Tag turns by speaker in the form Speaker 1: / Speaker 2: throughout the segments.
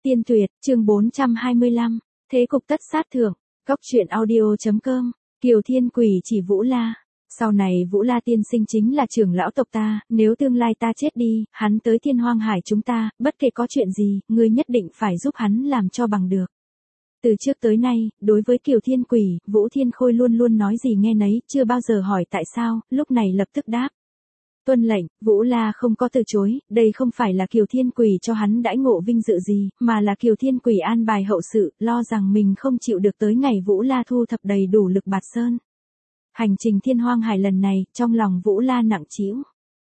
Speaker 1: Tiên tuyệt, chương 425, thế cục tất sát thượng, góc truyện audio.com, Kiều Thiên Quỷ chỉ Vũ La. Sau này Vũ La tiên sinh chính là trưởng lão tộc ta, nếu tương lai ta chết đi, hắn tới Thiên Hoang Hải chúng ta, bất kể có chuyện gì, ngươi nhất định phải giúp hắn làm cho bằng được. Từ trước tới nay, đối với Kiều Thiên Quỷ, Vũ Thiên Khôi luôn luôn nói gì nghe nấy, chưa bao giờ hỏi tại sao, lúc này lập tức đáp. Tuân lệnh, Vũ La không có từ chối, đây không phải là Kiều Thiên Quỷ cho hắn đãi ngộ vinh dự gì, mà là Kiều Thiên Quỷ an bài hậu sự, lo rằng mình không chịu được tới ngày Vũ La thu thập đầy đủ lực bạt sơn. Hành trình Thiên Hoang Hải lần này, trong lòng Vũ La nặng trĩu.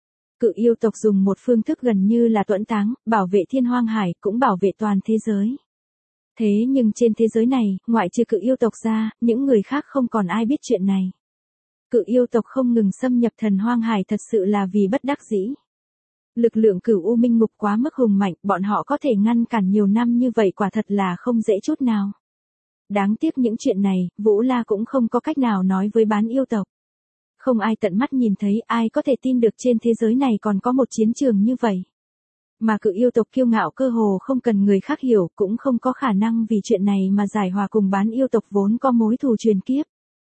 Speaker 1: Cự yêu tộc dùng một phương thức gần như là tuẫn táng, bảo vệ Thiên Hoang Hải, cũng bảo vệ toàn thế giới. Thế nhưng trên thế giới này, ngoại trừ cự yêu tộc ra, những người khác không còn ai biết chuyện này. Cự yêu tộc không ngừng xâm nhập Thần Hoang Hải thật sự là vì bất đắc dĩ. Lực lượng Cửu U Minh Ngục quá mức hùng mạnh, bọn họ có thể ngăn cản nhiều năm như vậy quả thật là không dễ chút nào. Đáng tiếc những chuyện này, Vũ La cũng không có cách nào nói với bán yêu tộc. Không ai tận mắt nhìn thấy, ai có thể tin được trên thế giới này còn có một chiến trường như vậy. Mà cự yêu tộc kiêu ngạo cơ hồ không cần người khác hiểu, cũng không có khả năng vì chuyện này mà giải hòa cùng bán yêu tộc vốn có mối thù truyền kiếp.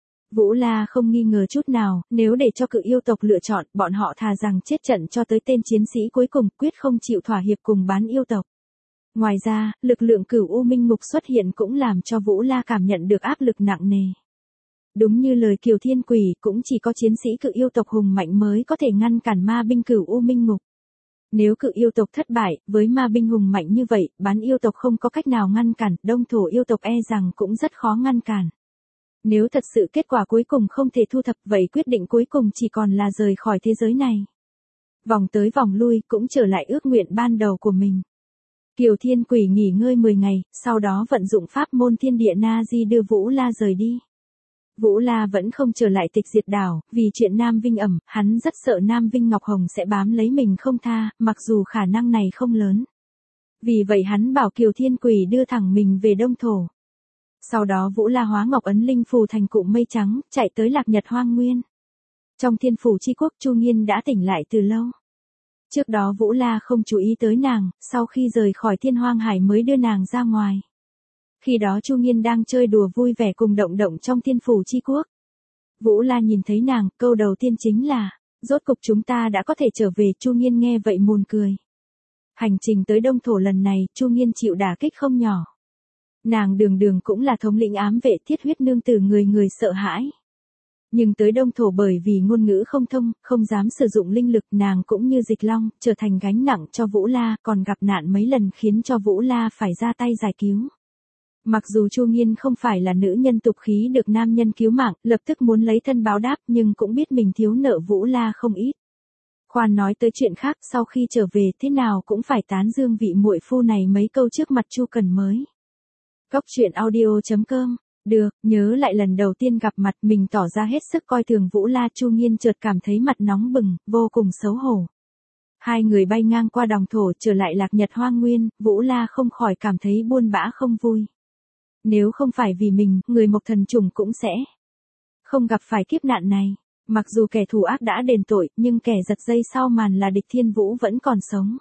Speaker 1: Vũ La không nghi ngờ chút nào, nếu để cho cự yêu tộc lựa chọn, bọn họ thà rằng chết trận cho tới tên chiến sĩ cuối cùng, quyết không chịu thỏa hiệp cùng bán yêu tộc. Ngoài ra, lực lượng Cửu U Minh Ngục xuất hiện cũng làm cho Vũ La cảm nhận được áp lực nặng nề. Đúng như lời Kiều Thiên Quỷ, cũng chỉ có chiến sĩ cự yêu tộc hùng mạnh mới có thể ngăn cản ma binh Cửu U Minh Ngục. Nếu cự yêu tộc thất bại, với ma binh hùng mạnh như vậy, bán yêu tộc không có cách nào ngăn cản, đông thổ yêu tộc e rằng cũng rất khó ngăn cản. Nếu thật sự kết quả cuối cùng không thể thu thập, vậy quyết định cuối cùng chỉ còn là rời khỏi thế giới này. Vòng tới vòng lui cũng trở lại ước nguyện ban đầu của mình. Kiều Thiên Quỷ nghỉ ngơi 10 ngày, sau đó vận dụng pháp môn thiên địa na di đưa Vũ La rời đi. Vũ La vẫn không trở lại Tịch Diệt Đảo, vì chuyện Nam Vinh ẩm, hắn rất sợ Nam Vinh Ngọc Hồng sẽ bám lấy mình không tha, mặc dù khả năng này không lớn. Vì vậy hắn bảo Kiều Thiên Quỷ đưa thẳng mình về Đông Thổ. Sau đó Vũ La hóa Ngọc Ấn Linh Phù thành cụm mây trắng, chạy tới Lạc Nhật Hoang Nguyên. Trong Thiên Phủ Chi Quốc, Chu Nghiên đã tỉnh lại từ lâu. Trước đó Vũ La không chú ý tới nàng, sau khi rời khỏi Thiên Hoang Hải mới đưa nàng ra ngoài. Khi đó Chu Nghiên đang chơi đùa vui vẻ cùng Động Động trong Thiên Phủ Chi Quốc. Vũ La nhìn thấy nàng, câu đầu tiên chính là, rốt cục chúng ta đã có thể trở về. Chu Nghiên nghe vậy mùn cười. Hành trình tới Đông Thổ lần này, Chu Nghiên chịu đả kích không nhỏ. Nàng đường đường cũng là thống lĩnh ám vệ Thiết Huyết nương tử người người sợ hãi. Nhưng tới Đông Thổ bởi vì ngôn ngữ không thông, không dám sử dụng linh lực, nàng cũng như Dịch Long, trở thành gánh nặng cho Vũ La, còn gặp nạn mấy lần khiến cho Vũ La phải ra tay giải cứu. Mặc dù Chu Nghiên không phải là nữ nhân tục khí được nam nhân cứu mạng, lập tức muốn lấy thân báo đáp, nhưng cũng biết mình thiếu nợ Vũ La không ít. Khoan nói tới chuyện khác, sau khi trở về thế nào cũng phải tán dương vị muội phu này mấy câu trước mặt Chu Cần mới. Góc truyện audio.com. Được, nhớ lại lần đầu tiên gặp mặt mình tỏ ra hết sức coi thường Vũ La. Chu Nghiên chợt cảm thấy mặt nóng bừng, vô cùng xấu hổ. Hai người bay ngang qua Đồng Thổ trở lại Lạc Nhật Hoang Nguyên, Vũ La không khỏi cảm thấy buồn bã không vui. Nếu không phải vì mình, người Mộc Thần Trùng cũng sẽ không gặp phải kiếp nạn này. Mặc dù kẻ thù ác đã đền tội, nhưng kẻ giật dây sau màn là địch Thiên Vũ vẫn còn sống.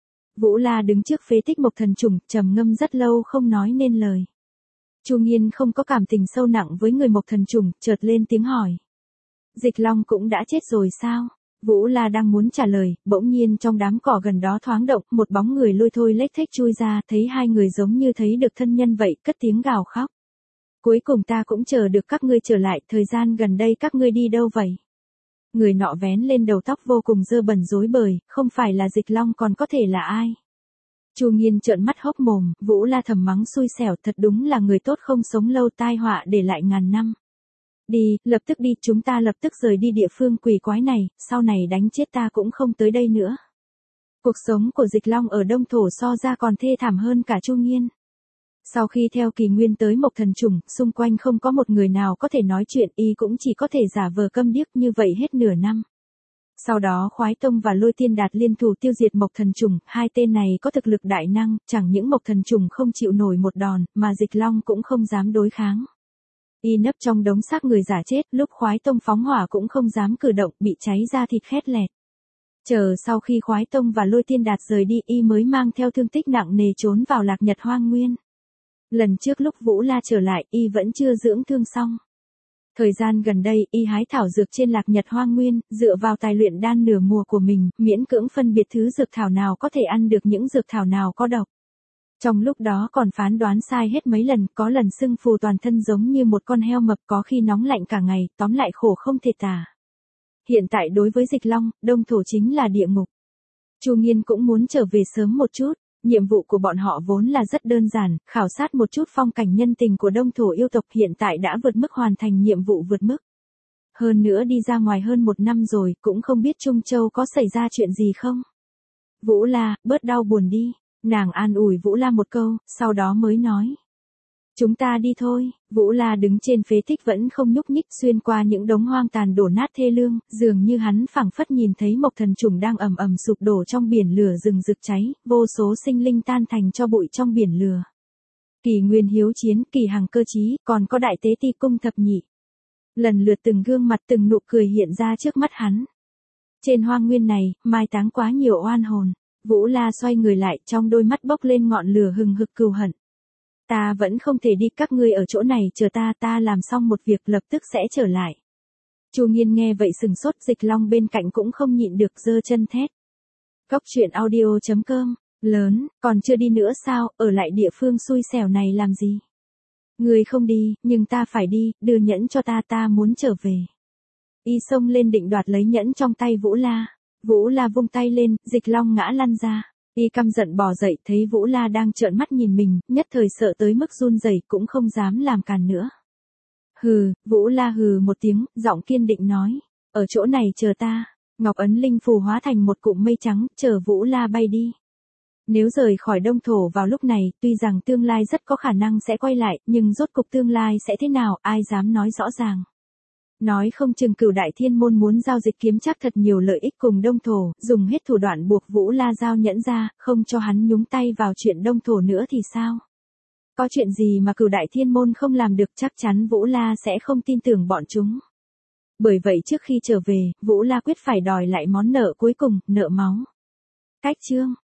Speaker 1: Vũ La đứng trước phế tích Mộc Thần Trùng, trầm ngâm rất lâu không nói nên lời. Chu Nghiên không có cảm tình sâu nặng với người Mộc Thần Trùng, chợt lên tiếng hỏi. Dịch Long cũng đã chết rồi sao? Vũ La đang muốn trả lời, bỗng nhiên trong đám cỏ gần đó thoáng động, một bóng người lôi thôi lếch thếch chui ra, thấy hai người giống như thấy được thân nhân vậy, cất tiếng gào khóc. Cuối cùng ta cũng chờ được các ngươi trở lại, thời gian gần đây các ngươi đi đâu vậy? Người nọ vén lên đầu tóc vô cùng dơ bẩn rối bời, không phải là Dịch Long còn có thể là ai? Chu Nghiên trợn mắt hốc mồm, Vũ La thầm mắng xui xẻo, thật đúng là người tốt không sống lâu, tai họa để lại ngàn năm. Đi, lập tức đi, chúng ta lập tức rời đi địa phương quỷ quái này, sau này đánh chết ta cũng không tới đây nữa. Cuộc sống của Dịch Long ở Đông Thổ so ra còn thê thảm hơn cả Chu Nghiên. Sau khi theo Kỳ Nguyên tới Mộc Thần Trùng, xung quanh không có một người nào có thể nói chuyện, y cũng chỉ có thể giả vờ câm điếc như vậy hết nửa năm. Sau đó Khoái Tông và Lôi Tiên Đạt liên thủ tiêu diệt Mộc Thần Trùng, hai tên này có thực lực đại năng, chẳng những Mộc Thần Trùng không chịu nổi một đòn, mà Dịch Long cũng không dám đối kháng. Y nấp trong đống xác người giả chết, lúc Khoái Tông phóng hỏa cũng không dám cử động, bị cháy ra thịt khét lẹt. Chờ sau khi Khoái Tông và Lôi Tiên Đạt rời đi y mới mang theo thương tích nặng nề trốn vào Lạc Nhật Hoang Nguyên. Lần trước lúc Vũ La trở lại y vẫn chưa dưỡng thương xong. Thời gian gần đây y hái thảo dược trên Lạc Nhật Hoang Nguyên, dựa vào tài luyện đan nửa mùa của mình, miễn cưỡng phân biệt thứ dược thảo nào có thể ăn được những dược thảo nào có độc. Trong lúc đó còn phán đoán sai hết mấy lần, có lần sưng phù toàn thân giống như một con heo mập, có khi nóng lạnh cả ngày, tóm lại khổ không thể tả. Hiện tại đối với Dịch Long, Đông Thổ chính là địa ngục. Chu Nghiên cũng muốn trở về sớm một chút, nhiệm vụ của bọn họ vốn là rất đơn giản, khảo sát một chút phong cảnh nhân tình của Đông Thổ yêu tộc hiện tại đã vượt mức hoàn thành nhiệm vụ vượt mức. Hơn nữa đi ra ngoài hơn 1 năm rồi, cũng không biết Trung Châu có xảy ra chuyện gì không. Vũ La, bớt đau buồn đi, nàng an ủi Vũ La một câu, sau đó mới nói. Chúng ta đi thôi. Vũ La đứng trên phế tích vẫn không nhúc nhích, xuyên qua những đống hoang tàn đổ nát thê lương, dường như hắn phảng phất nhìn thấy Mộc Thần Trùng đang ầm ầm sụp đổ trong biển lửa rừng rực cháy, vô số sinh linh tan thành tro bụi trong biển lửa. Kỳ Nguyên Hiếu Chiến, Kỳ Hằng Cơ Chí, còn có Đại Tế Ti Cung Thập Nhị. Lần lượt từng gương mặt từng nụ cười hiện ra trước mắt hắn. Trên hoang nguyên này, mai táng quá nhiều oan hồn. Vũ La xoay người lại, trong đôi mắt bốc lên ngọn lửa hừng hực cừu hận. Ta vẫn không thể đi, các ngươi ở chỗ này chờ ta làm xong một việc lập tức sẽ trở lại. Chu Nghiên nghe vậy sừng sốt, Dịch Long bên cạnh cũng không nhịn được giơ chân thét. Cốc truyện audio.com, lớn, còn chưa đi nữa sao, ở lại địa phương xui xẻo này làm gì? Ngươi không đi, nhưng ta phải đi, đưa nhẫn cho ta muốn trở về. Y xông lên định đoạt lấy nhẫn trong tay Vũ La. Vũ La vung tay lên, Dịch Long ngã lăn ra. Y căm giận bò dậy, thấy Vũ La đang trợn mắt nhìn mình, nhất thời sợ tới mức run rẩy cũng không dám làm càn nữa. Hừ, Vũ La hừ một tiếng, giọng kiên định nói. Ở chỗ này chờ ta. Ngọc ấn linh phù hóa thành một cụm mây trắng, chờ Vũ La bay đi. Nếu rời khỏi Đông Thổ vào lúc này, tuy rằng tương lai rất có khả năng sẽ quay lại, nhưng rốt cục tương lai sẽ thế nào, ai dám nói rõ ràng. Nói không chừng Cửu Đại Thiên Môn muốn giao dịch kiếm chắc thật nhiều lợi ích cùng Đông Thổ, dùng hết thủ đoạn buộc Vũ La giao nhẫn ra, không cho hắn nhúng tay vào chuyện Đông Thổ nữa thì sao? Có chuyện gì mà Cửu Đại Thiên Môn không làm được, chắc chắn Vũ La sẽ không tin tưởng bọn chúng. Bởi vậy trước khi trở về, Vũ La quyết phải đòi lại món nợ cuối cùng, nợ máu. Cách chương